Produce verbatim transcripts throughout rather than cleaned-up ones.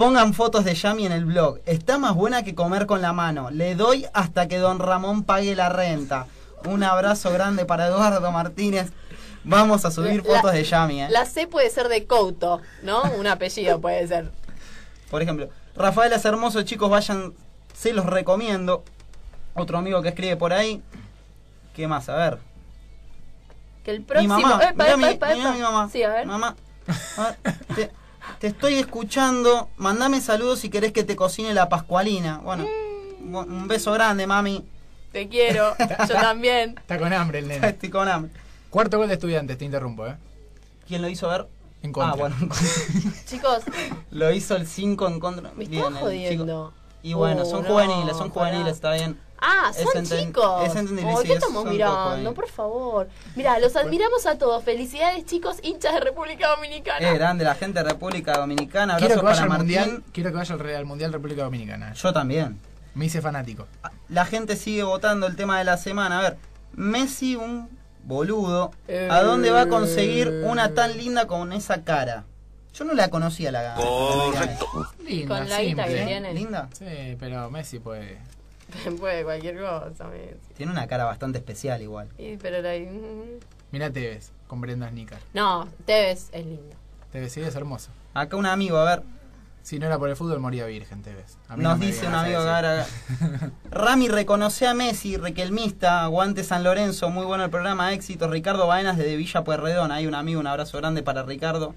Pongan fotos de Yami en el blog. Está más buena que comer con la mano. Le doy hasta que don Ramón pague la renta. Un abrazo grande para Eduardo Martínez. Vamos a subir La- fotos de Yami, ¿eh? La C puede ser de Couto, ¿no? Un apellido puede ser. Por ejemplo, Rafael es hermoso, chicos, vayan, se los recomiendo. Otro amigo que escribe por ahí. ¿Qué más? A ver. Que el Mi próximo... mamá, Epa, mirá epa, mi, epa, mirá epa. mi mamá. Sí, a ver. Mamá, a ver, te, te estoy escuchando. Mandame saludos si querés que te cocine la pascualina. Bueno, Mm. un beso grande, mami. Te quiero, yo también. Está con hambre el nene. Estoy con hambre. Cuarto gol de Estudiantes, te interrumpo, ¿eh? ¿Quién lo hizo ver? En contra. Ah, bueno. Chicos, Lo hizo el cinco en contra. me Bien, estás el jodiendo. chico. Y bueno, Uh, son no, juveniles, son pará. juveniles, está bien. Ah, Es son enten- chicos. es entendible, Oh, sí, ¿qué es- estamos son mirando? jóvenes. Por favor. Mira, los admiramos a todos. Felicidades, chicos, hinchas de República Dominicana. Es grande la gente de República Dominicana. Quiero Abrazo que vaya para al Martín. mundial, quiero que vaya al, Re- al mundial República Dominicana. Yo también. Me hice fanático. La gente sigue votando el tema de la semana. A ver, Messi, un boludo. Eh. ¿A dónde va a conseguir una tan linda con esa cara? Yo no la conocía la cara. Correcto. Linda, Con la guita simple. que tiene. ¿Linda? Sí, pero Messi puede. Puede cualquier cosa. me- Tiene una cara bastante especial igual. Sí, pero la... mm. Mirá Tevez, con Brenda Snicker. No, Tevez es lindo. Tevez sí es hermoso. Acá un amigo, a ver, Si no era por el fútbol, moría virgen, Tevez. A mí nos no me dice un vengas a amigo decir. acá, acá. Rami reconoce a Messi, Requelmista, aguante San Lorenzo, muy bueno el programa, éxito. Ricardo Baenas desde Villa Pueyrredón, hay un amigo, un abrazo grande para Ricardo.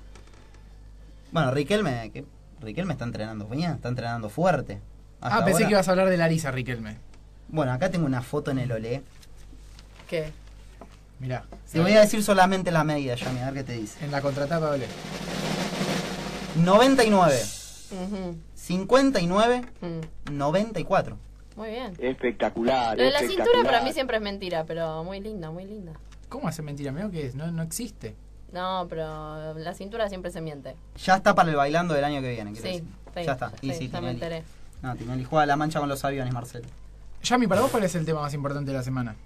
Bueno, Riquelme, que Riquelme está entrenando bien, está entrenando fuerte. Hasta Ah, pensé ahora. que ibas a hablar de Larisa Riquelme. Bueno, acá tengo una foto en el Olé. ¿Qué? Mirá, Te voy a decir solamente la medida, Yami, a ver qué te dice. en la contratapa doble. noventa y nueve, Ujú, cincuenta y nueve, mm. noventa y cuatro. Muy bien. Espectacular. Lo de la cintura espectacular. para mí siempre es mentira, pero muy linda, muy linda. ¿Cómo hace mentira? Meo que es, no, no existe. No, pero la cintura siempre se miente. Ya está para el bailando del año que viene, quiero Sí, decir. sí, Ya está. Y sí, sí, ya me Tinelli. enteré. No, Tinelli juega la mancha con los aviones, Marcelo. Yami, para vos, ¿cuál es el tema más importante de la semana?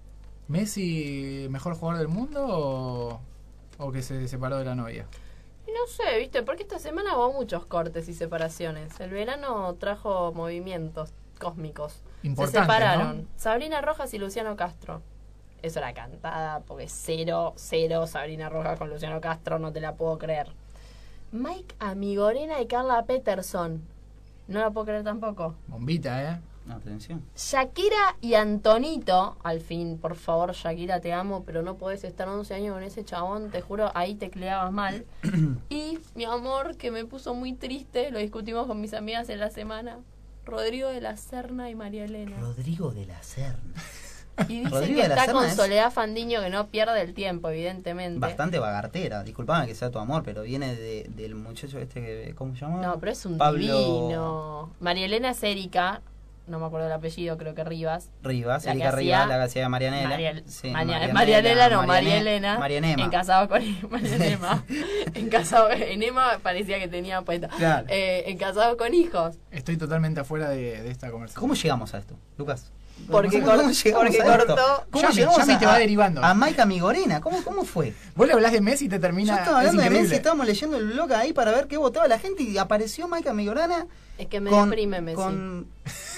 ¿Messi mejor jugador del mundo o, o que se separó de la novia? Y no sé, viste, porque esta semana hubo muchos cortes y separaciones. El verano trajo movimientos cósmicos. Importante, Se separaron. ¿no? Sabrina Rojas y Luciano Castro. Eso era cantada, porque cero, cero Sabrina Rojas con Luciano Castro, no te la puedo creer. Mike Amigorena y Carla Peterson. No la puedo creer tampoco. Bombita, ¿eh? No, atención. Shakira y Antonito, al fin, por favor, Shakira, te amo, pero no podés estar once años con ese chabón, te juro, ahí tecleabas mal. Y mi amor, que me puso muy triste, lo discutimos con mis amigas en la semana, Rodrigo de la Serna y María Elena. Rodrigo de la Serna. Y dicen Rodrigo que de la está Serna con es Soledad Fandiño, que no pierde el tiempo, evidentemente. Bastante bagartera. Disculpame que sea tu amor, pero viene de, del muchacho este que. ¿Cómo se llama? No, pero es un Pablo divino. María Elena es Erika, no me acuerdo el apellido, creo que Rivas. Rivas, La que Erika Rivas, hacía la que hacía Marianela. María, Sí, María, Marianela, Marianela, no, María Mariane- Elena. Marianema. En casado con María Enema. En casado, Enema parecía que tenía puesta. Claro. Eh, en casado con hijos. Estoy totalmente afuera de, de esta conversación. ¿Cómo llegamos a esto, Lucas? Porque ¿Cómo- cómo cor- llegamos porque a esto? cortó. ¿Cómo Yami, llegamos Yami a, te va a- derivando. a Maika Migorena? ¿Cómo, ¿Cómo fue? Vos le hablas de Messi y te termina. Yo estaba es hablando de increíble. Messi, estábamos leyendo el blog ahí para ver qué votaba la gente y apareció Maika Migorena Es que me con, deprime, Messi. con-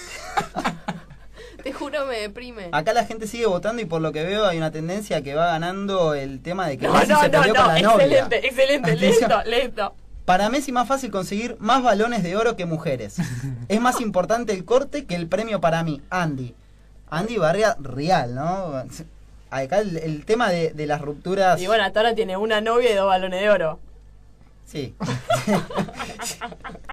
Te juro, me deprime. Acá la gente sigue votando y por lo que veo hay una tendencia que va ganando el tema de que No, Messi no, se no, peleó no. con la novia. Excelente, excelente. Atención. Lento, lento. Para Messi más fácil conseguir más balones de oro que mujeres. Es más importante el corte que el premio para mí. Andy. Andy Barria Real, ¿no? Acá el, el tema de, de las rupturas... Y bueno, hasta ahora tiene una novia y dos balones de oro. Sí.